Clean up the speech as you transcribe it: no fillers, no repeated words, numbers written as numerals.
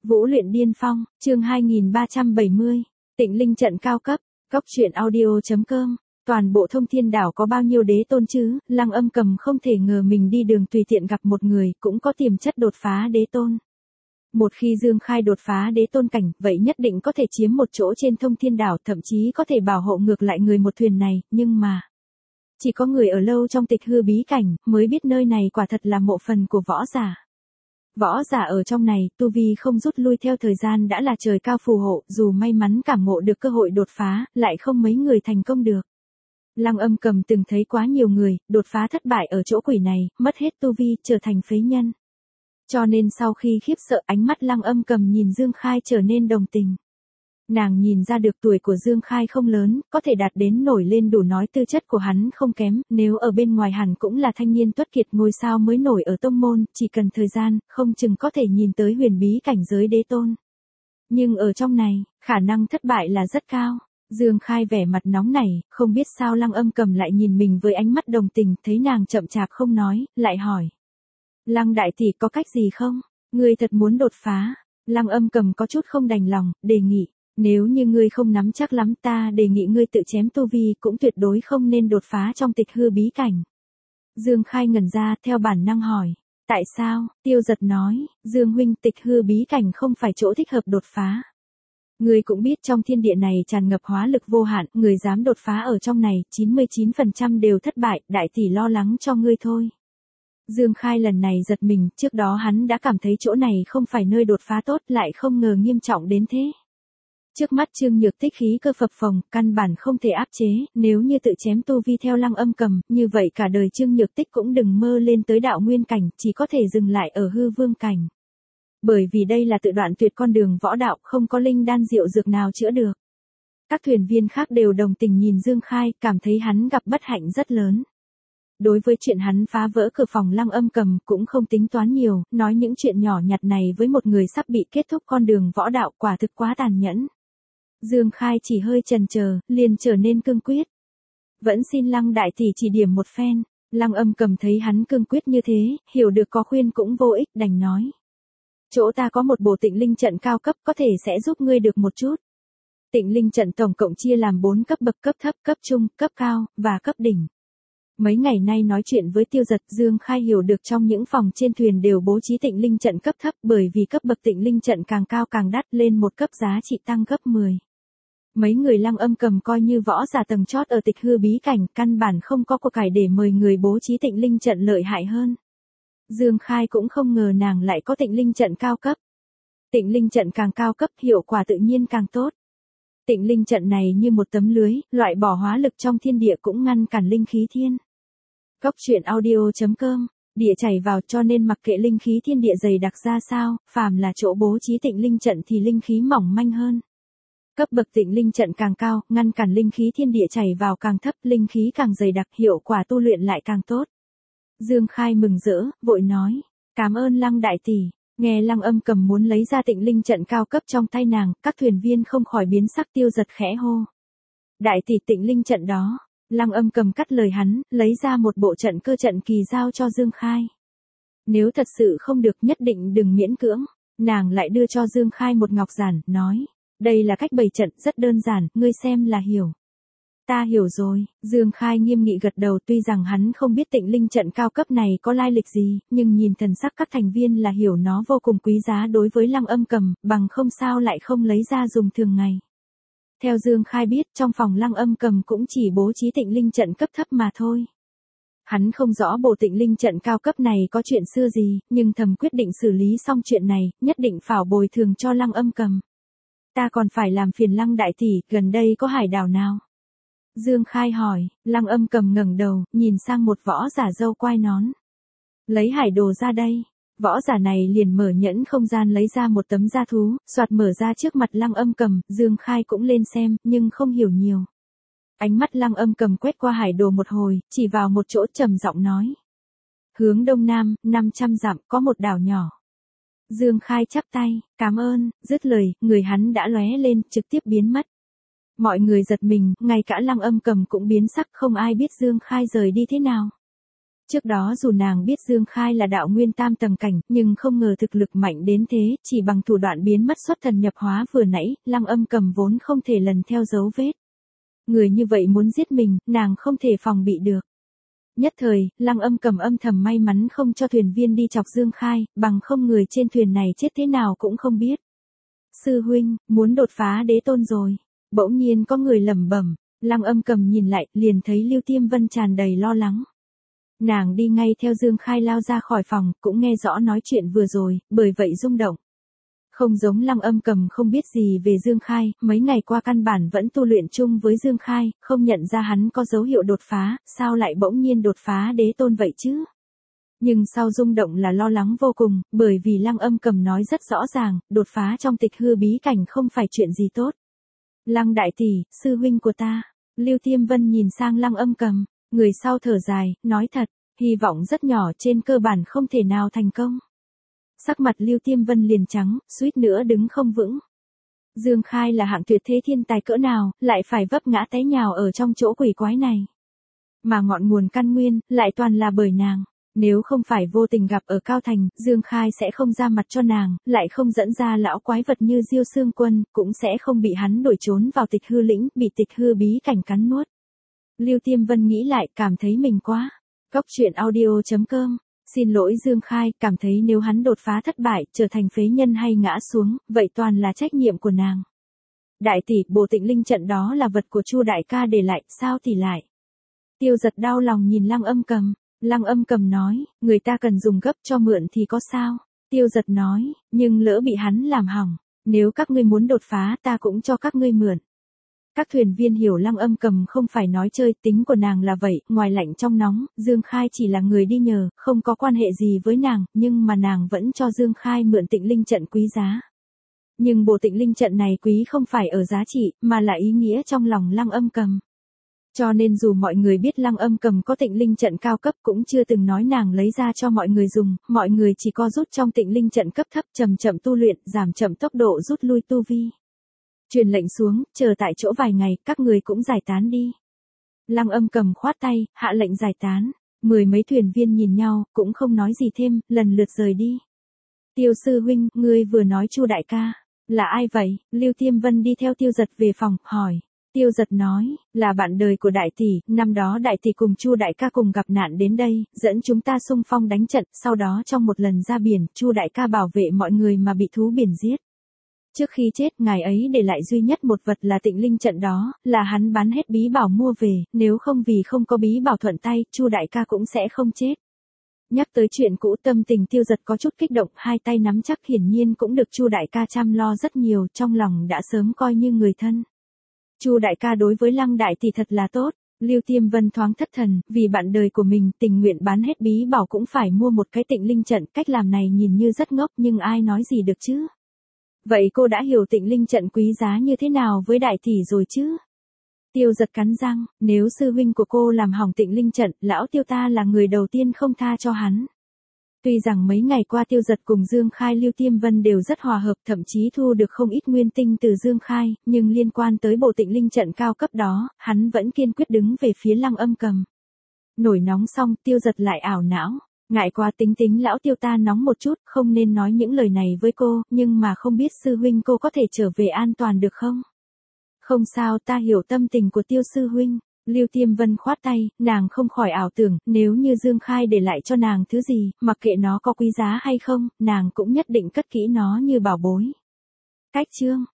Vũ luyện điên phong, chương 2370, Tịnh Linh trận cao cấp, Cóc truyện audio.com. Toàn bộ Thông Thiên Đảo có bao nhiêu đế tôn chứ? Lăng Âm Cầm không thể ngờ mình đi đường tùy tiện gặp một người cũng có tiềm chất đột phá đế tôn. Một khi Dương Khai đột phá đế tôn cảnh, vậy nhất định có thể chiếm một chỗ trên Thông Thiên Đảo, thậm chí có thể bảo hộ ngược lại người một thuyền này, nhưng mà chỉ có người ở lâu trong tịch hư bí cảnh mới biết nơi này quả thật là mộ phần của võ giả. Võ giả ở trong này, tu vi không rút lui theo thời gian đã là trời cao phù hộ, dù may mắn cảm ngộ được cơ hội đột phá, lại không mấy người thành công được. Lăng Âm Cầm từng thấy quá nhiều người, đột phá thất bại ở chỗ quỷ này, mất hết tu vi, trở thành phế nhân. Cho nên sau khi khiếp sợ, ánh mắt Lăng Âm Cầm nhìn Dương Khai trở nên đồng tình. Nàng nhìn ra được tuổi của Dương Khai không lớn, có thể đạt đến nổi lên đủ nói tư chất của hắn không kém, nếu ở bên ngoài hẳn cũng là thanh niên tuất kiệt ngôi sao mới nổi ở tông môn, chỉ cần thời gian, không chừng có thể nhìn tới huyền bí cảnh giới đế tôn. Nhưng ở trong này, khả năng thất bại là rất cao. Dương Khai vẻ mặt nóng nảy, không biết sao Lăng Âm Cầm lại nhìn mình với ánh mắt đồng tình, thấy nàng chậm chạp không nói, lại hỏi. Lăng đại tỷ có cách gì không? Ngươi thật muốn đột phá? Lăng Âm Cầm có chút không đành lòng, đề nghị. Nếu như ngươi không nắm chắc lắm ta đề nghị ngươi tự chém tu vi cũng tuyệt đối không nên đột phá trong tịch hư bí cảnh. Dương Khai ngẩn ra theo bản năng hỏi. Tại sao? Tiêu Giật nói, Dương huynh tịch hư bí cảnh không phải chỗ thích hợp đột phá. Ngươi cũng biết trong thiên địa này tràn ngập hóa lực vô hạn, người dám đột phá ở trong này, 99% đều thất bại, đại tỷ lo lắng cho ngươi thôi. Dương Khai lần này giật mình, trước đó hắn đã cảm thấy chỗ này không phải nơi đột phá tốt, lại không ngờ nghiêm trọng đến thế. Trước mắt Trương Nhược Tích khí cơ phập phồng, căn bản không thể áp chế, nếu như tự chém tu vi theo Lăng Âm Cầm, như vậy cả đời Trương Nhược Tích cũng đừng mơ lên tới đạo nguyên cảnh, chỉ có thể dừng lại ở hư vương cảnh. Bởi vì đây là tự đoạn tuyệt con đường võ đạo, không có linh đan diệu dược nào chữa được. Các thuyền viên khác đều đồng tình nhìn Dương Khai, cảm thấy hắn gặp bất hạnh rất lớn. Đối với chuyện hắn phá vỡ cửa phòng Lăng Âm Cầm cũng không tính toán nhiều, nói những chuyện nhỏ nhặt này với một người sắp bị kết thúc con đường võ đạo quả thực quá tàn nhẫn. Dương Khai chỉ hơi chần chờ, liền trở nên cương quyết. Vẫn xin Lăng đại tỷ chỉ điểm một phen. Lăng Âm Cầm thấy hắn cương quyết như thế, hiểu được có khuyên cũng vô ích, đành nói. Chỗ ta có một bộ Tịnh Linh trận cao cấp có thể sẽ giúp ngươi được một chút. Tịnh Linh trận tổng cộng chia làm 4 cấp bậc: cấp thấp, cấp trung, cấp cao, và cấp đỉnh. Mấy ngày nay nói chuyện với Tiêu Giật, Dương Khai hiểu được trong những phòng trên thuyền đều bố trí Tịnh Linh trận cấp thấp, bởi vì cấp bậc Tịnh Linh trận càng cao càng đắt, lên một cấp giá trị tăng gấp 10. Mấy người Lăng Âm Cầm coi như võ giả tầng chót ở tịch hư bí cảnh, căn bản không có của cải để mời người bố trí Tịnh Linh trận lợi hại hơn. Dương Khai cũng không ngờ nàng lại có Tịnh Linh trận cao cấp. Tịnh Linh trận càng cao cấp, hiệu quả tự nhiên càng tốt. Tịnh Linh trận này như một tấm lưới, loại bỏ hóa lực trong thiên địa cũng ngăn cản linh khí thiên. Cóc truyện audio.com, địa chảy vào, cho nên mặc kệ linh khí thiên địa dày đặc ra sao, phàm là chỗ bố trí Tịnh Linh trận thì linh khí mỏng manh hơn. Cấp bậc Tịnh Linh trận càng cao, ngăn cản linh khí thiên địa chảy vào càng thấp, linh khí càng dày đặc, hiệu quả tu luyện lại càng tốt. Dương Khai mừng rỡ, vội nói, cảm ơn Lăng đại tỷ. Nghe Lăng Âm Cầm muốn lấy ra Tịnh Linh trận cao cấp trong tay nàng, các thuyền viên không khỏi biến sắc. Tiêu Giật khẽ hô. Đại tỷ Tịnh Linh trận đó. Lăng Âm Cầm cắt lời hắn, lấy ra một bộ trận cơ trận kỳ giao cho Dương Khai. Nếu thật sự không được nhất định đừng miễn cưỡng. Nàng lại đưa cho Dương Khai một ngọc giản, nói. Đây là cách bày trận rất đơn giản, ngươi xem là hiểu. Ta hiểu rồi, Dương Khai nghiêm nghị gật đầu, tuy rằng hắn không biết Tịnh Linh trận cao cấp này có lai lịch gì, nhưng nhìn thần sắc các thành viên là hiểu nó vô cùng quý giá đối với Lăng Âm Cầm, bằng không sao lại không lấy ra dùng thường ngày. Theo Dương Khai biết, trong phòng Lăng Âm Cầm cũng chỉ bố trí Tịnh Linh trận cấp thấp mà thôi. Hắn không rõ bộ Tịnh Linh trận cao cấp này có chuyện xưa gì, nhưng thầm quyết định xử lý xong chuyện này, nhất định phải bồi thường cho Lăng Âm Cầm. Ta còn phải làm phiền Lăng đại tỷ, gần đây có hải đảo nào? Dương Khai hỏi. Lăng Âm Cầm ngẩng đầu, nhìn sang một võ giả râu quai nón. Lấy hải đồ ra đây. Võ giả này liền mở nhẫn không gian lấy ra một tấm da thú, soạt mở ra trước mặt Lăng Âm Cầm, Dương Khai cũng lên xem, nhưng không hiểu nhiều. Ánh mắt Lăng Âm Cầm quét qua hải đồ một hồi, chỉ vào một chỗ trầm giọng nói. Hướng đông nam, 500 dặm, có một đảo nhỏ. Dương Khai chắp tay, cảm ơn, dứt lời, người hắn đã lóe lên, trực tiếp biến mất. Mọi người giật mình, ngay cả Lăng Âm Cầm cũng biến sắc, không ai biết Dương Khai rời đi thế nào. Trước đó dù nàng biết Dương Khai là đạo nguyên tam tầng cảnh, nhưng không ngờ thực lực mạnh đến thế, chỉ bằng thủ đoạn biến mất xuất thần nhập hóa vừa nãy, Lăng Âm Cầm vốn không thể lần theo dấu vết. Người như vậy muốn giết mình, nàng không thể phòng bị được. Nhất thời, Lăng Âm Cầm âm thầm may mắn không cho thuyền viên đi chọc Dương Khai, bằng không người trên thuyền này chết thế nào cũng không biết. Sư huynh, muốn đột phá đế tôn rồi. Bỗng nhiên có người lẩm bẩm, Lăng Âm Cầm nhìn lại, liền thấy Lưu Tiêm Vân tràn đầy lo lắng. Nàng đi ngay theo Dương Khai lao ra khỏi phòng, cũng nghe rõ nói chuyện vừa rồi, bởi vậy rung động. Không giống Lăng Âm Cầm không biết gì về Dương Khai, mấy ngày qua căn bản vẫn tu luyện chung với Dương Khai, không nhận ra hắn có dấu hiệu đột phá, sao lại bỗng nhiên đột phá đế tôn vậy chứ? Nhưng sau rung động là lo lắng vô cùng, bởi vì Lăng Âm Cầm nói rất rõ ràng, đột phá trong tịch hư bí cảnh không phải chuyện gì tốt. Lăng đại tỷ, sư huynh của ta. Lưu Tiêm Vân nhìn sang Lăng Âm Cầm, người sau thở dài, nói thật, hy vọng rất nhỏ trên cơ bản không thể nào thành công. Sắc mặt Lưu Tiêm Vân liền trắng, suýt nữa đứng không vững. Dương Khai là hạng tuyệt thế thiên tài cỡ nào, lại phải vấp ngã té nhào ở trong chỗ quỷ quái này. Mà ngọn nguồn căn nguyên, lại toàn là bởi nàng. Nếu không phải vô tình gặp ở Cao Thành, Dương Khai sẽ không ra mặt cho nàng, lại không dẫn ra lão quái vật như Diêu Xương Quân, cũng sẽ không bị hắn đuổi trốn vào tịch hư lĩnh, bị tịch hư bí cảnh cắn nuốt. Lưu Tiêm Vân nghĩ lại, cảm thấy mình quá. Cóc truyện audio.com. Xin lỗi Dương Khai, cảm thấy nếu hắn đột phá thất bại, trở thành phế nhân hay ngã xuống, vậy toàn là trách nhiệm của nàng. Đại tỷ, Bộ Tịnh Linh trận đó là vật của Chu đại ca để lại, sao thì lại? Tiêu Giật đau lòng nhìn Lăng Âm Cầm. Lăng Âm Cầm nói, người ta cần dùng gấp cho mượn thì có sao? Tiêu Giật nói, nhưng lỡ bị hắn làm hỏng, nếu các ngươi muốn đột phá ta cũng cho các ngươi mượn. Các thuyền viên hiểu Lăng Âm Cầm không phải nói chơi, tính của nàng là vậy, ngoài lạnh trong nóng, Dương Khai chỉ là người đi nhờ, không có quan hệ gì với nàng, nhưng mà nàng vẫn cho Dương Khai mượn Tịnh Linh trận quý giá. Nhưng bộ Tịnh Linh trận này quý không phải ở giá trị, mà là ý nghĩa trong lòng Lăng Âm Cầm. Cho nên dù mọi người biết Lăng Âm Cầm có Tịnh Linh trận cao cấp cũng chưa từng nói nàng lấy ra cho mọi người dùng, mọi người chỉ co rút trong Tịnh Linh trận cấp thấp chậm chậm tu luyện, giảm chậm tốc độ rút lui tu vi. Truyền lệnh xuống, chờ tại chỗ vài ngày, các người cũng giải tán đi. Lăng Âm Cầm khoát tay, hạ lệnh giải tán. Mười mấy thuyền viên nhìn nhau, cũng không nói gì thêm, lần lượt rời đi. Tiêu sư huynh, ngươi vừa nói Chu đại ca. Là ai vậy? Lưu Tiêm Vân đi theo Tiêu Giật về phòng, hỏi. Tiêu Giật nói, là bạn đời của đại tỷ, năm đó đại tỷ cùng Chu đại ca cùng gặp nạn đến đây, dẫn chúng ta xung phong đánh trận, sau đó trong một lần ra biển, Chu đại ca bảo vệ mọi người mà bị thú biển giết. Trước khi chết, ngài ấy để lại duy nhất một vật là Tịnh Linh trận đó, là hắn bán hết bí bảo mua về, nếu không vì không có bí bảo thuận tay, Chu đại ca cũng sẽ không chết. Nhắc tới chuyện cũ tâm tình Tiêu Giật có chút kích động, hai tay nắm chắc hiển nhiên cũng được Chu đại ca chăm lo rất nhiều, trong lòng đã sớm coi như người thân. Chu đại ca đối với Lăng đại tỷ thật là tốt. Lưu Tiêm Vân thoáng thất thần, vì bạn đời của mình tình nguyện bán hết bí bảo cũng phải mua một cái Tịnh Linh trận, cách làm này nhìn như rất ngốc nhưng ai nói gì được chứ. Vậy cô đã hiểu Tịnh Linh trận quý giá như thế nào với đại tỷ rồi chứ? Tiêu Giật cắn răng, nếu sư huynh của cô làm hỏng Tịnh Linh trận, lão Tiêu ta là người đầu tiên không tha cho hắn. Tuy rằng mấy ngày qua Tiêu Giật cùng Dương Khai Lưu Tiêm Vân đều rất hòa hợp, thậm chí thu được không ít nguyên tinh từ Dương Khai, nhưng liên quan tới bộ Tịnh Linh trận cao cấp đó, hắn vẫn kiên quyết đứng về phía Lăng Âm Cầm. Nổi nóng xong, Tiêu Giật lại ảo não. Ngại quá, tính lão Tiêu ta nóng một chút, không nên nói những lời này với cô, nhưng mà không biết sư huynh cô có thể trở về an toàn được không? Không sao, ta hiểu tâm tình của Tiêu sư huynh. Lưu Tiêm Vân khoát tay, nàng không khỏi ảo tưởng, nếu như Dương Khai để lại cho nàng thứ gì, mặc kệ nó có quý giá hay không, nàng cũng nhất định cất kỹ nó như bảo bối. Cách chương